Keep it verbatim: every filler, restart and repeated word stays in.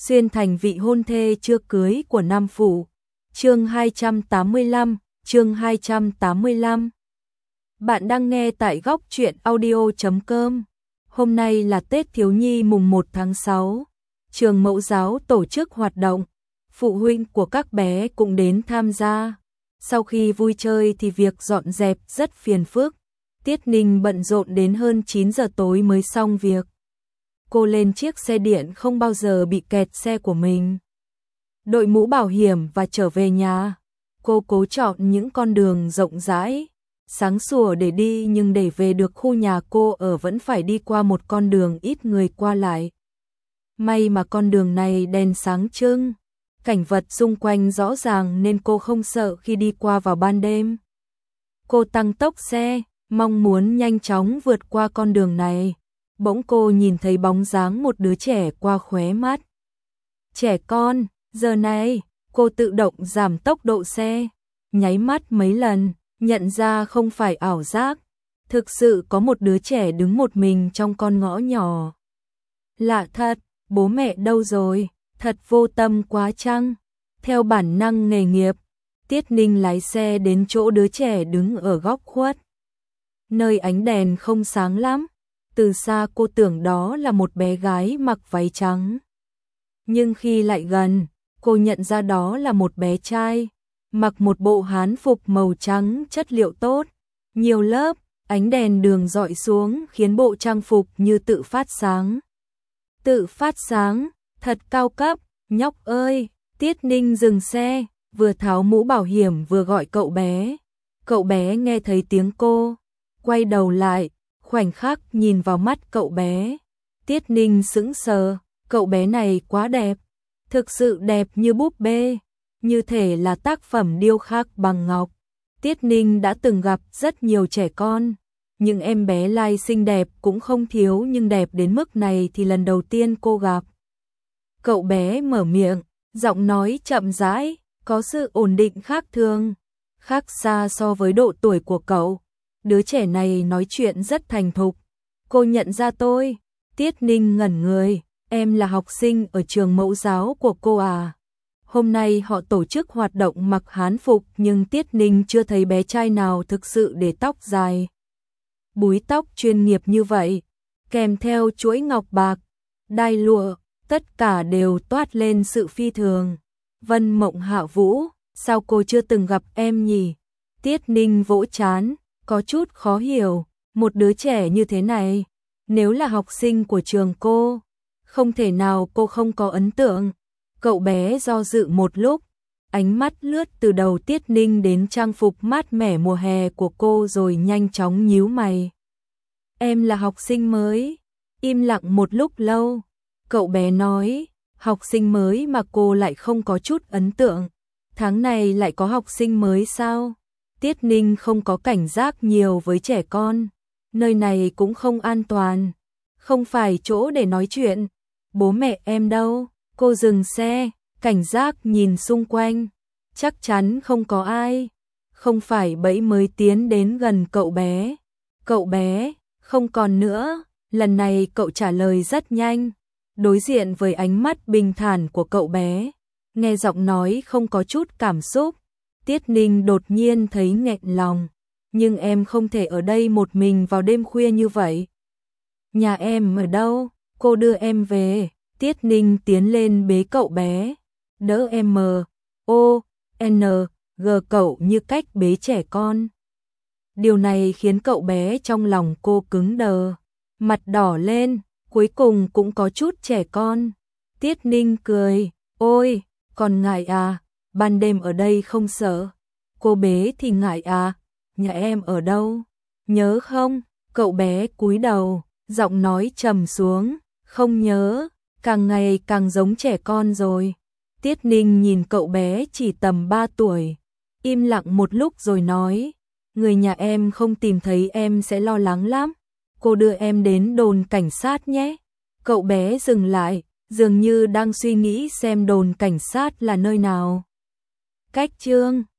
xuyên thành vị hôn thê chưa cưới của Nam Phủ. Chương hai trăm tám mươi lăm, chương hai trăm tám mươi lăm. Bạn đang nghe tại góc truyện audio chấm com. Hôm nay là Tết Thiếu Nhi mùng một tháng sáu. Trường Mẫu giáo tổ chức hoạt động, phụ huynh của các bé cũng đến tham gia. Sau khi vui chơi thì việc dọn dẹp rất phiền phức. Tiết Ninh bận rộn đến hơn chín giờ tối mới xong việc. Cô lên chiếc xe điện không bao giờ bị kẹt xe của mình. Đội mũ bảo hiểm và trở về nhà. Cô cố chọn những con đường rộng rãi, sáng sủa để đi, nhưng để về được khu nhà cô ở vẫn phải đi qua một con đường ít người qua lại. May mà con đường này đèn sáng trưng, cảnh vật xung quanh rõ ràng nên cô không sợ khi đi qua vào ban đêm. Cô tăng tốc xe, mong muốn nhanh chóng vượt qua con đường này. Bỗng cô nhìn thấy bóng dáng một đứa trẻ qua khóe mắt. Trẻ con, giờ này, cô tự động giảm tốc độ xe, nháy mắt mấy lần, nhận ra không phải ảo giác. Thực sự có một đứa trẻ đứng một mình trong con ngõ nhỏ. Lạ thật, bố mẹ đâu rồi, thật vô tâm quá chăng? Theo bản năng nghề nghiệp, Tiết Ninh lái xe đến chỗ đứa trẻ đứng ở góc khuất. Nơi ánh đèn không sáng lắm. Từ xa cô tưởng đó là một bé gái mặc váy trắng. Nhưng khi lại gần, cô nhận ra đó là một bé trai, mặc một bộ hán phục màu trắng chất liệu tốt, nhiều lớp, ánh đèn đường dọi xuống khiến bộ trang phục như tự phát sáng. Tự phát sáng, thật cao cấp, nhóc ơi. Tiết Ninh dừng xe, vừa tháo mũ bảo hiểm vừa gọi cậu bé. Cậu bé nghe thấy tiếng cô, quay đầu lại, khoảnh khắc nhìn vào mắt cậu bé. Tiết Ninh sững sờ, cậu bé này quá đẹp, thực sự đẹp như búp bê, như thể là tác phẩm điêu khắc bằng ngọc. Tiết Ninh đã từng gặp rất nhiều trẻ con, nhưng em bé lai xinh đẹp cũng không thiếu, nhưng đẹp đến mức này thì lần đầu tiên cô gặp. Cậu bé mở miệng, giọng nói chậm rãi, có sự ổn định khác thường, khác xa so với độ tuổi của cậu. Đứa trẻ này nói chuyện rất thành thục. Cô nhận ra tôi. Tiết Ninh ngẩn người. Em là học sinh ở trường mẫu giáo của cô à? Hôm nay họ tổ chức hoạt động mặc hán phục, nhưng Tiết Ninh chưa thấy bé trai nào thực sự để tóc dài, búi tóc chuyên nghiệp như vậy, kèm theo chuỗi ngọc bạc, đai lụa, tất cả đều toát lên sự phi thường. Vân Mộng Hạ Vũ, sao cô chưa từng gặp em nhỉ? Tiết Ninh vỗ trán, có chút khó hiểu, một đứa trẻ như thế này, nếu là học sinh của trường cô, không thể nào cô không có ấn tượng. Cậu bé do dự một lúc, ánh mắt lướt từ đầu Tiết Ninh đến trang phục mát mẻ mùa hè của cô rồi nhanh chóng nhíu mày. Em là học sinh mới. Im lặng một lúc lâu, cậu bé nói, học sinh mới mà cô lại không có chút ấn tượng. Tháng này lại có học sinh mới sao? Tiết Ninh không có cảnh giác nhiều với trẻ con, nơi này cũng không an toàn, không phải chỗ để nói chuyện. Bố mẹ em đâu? Cô dừng xe, cảnh giác nhìn xung quanh, chắc chắn không có ai, không phải bẫy mới tiến đến gần cậu bé. Cậu bé, không còn nữa. Lần này cậu trả lời rất nhanh, đối diện với ánh mắt bình thản của cậu bé, nghe giọng nói không có chút cảm xúc. Tiết Ninh đột nhiên thấy nghẹn lòng, nhưng em không thể ở đây một mình vào đêm khuya như vậy. Nhà em ở đâu? Cô đưa em về. Tiết Ninh tiến lên bế cậu bé, đỡ em M, O, N, G cậu như cách bế trẻ con. Điều này khiến cậu bé trong lòng cô cứng đờ, mặt đỏ lên, cuối cùng cũng có chút trẻ con. Tiết Ninh cười, ôi, còn ngại à? Ban đêm ở đây không sợ. Cô bế thì ngại à? Nhà em ở đâu? Nhớ không? Cậu bé cúi đầu, giọng nói trầm xuống, không nhớ, càng ngày càng giống trẻ con rồi. Tiết Ninh nhìn cậu bé chỉ tầm ba tuổi, im lặng một lúc rồi nói, người nhà em không tìm thấy em sẽ lo lắng lắm. Cô đưa em đến đồn cảnh sát nhé. Cậu bé dừng lại, dường như đang suy nghĩ xem đồn cảnh sát là nơi nào. Cách Chương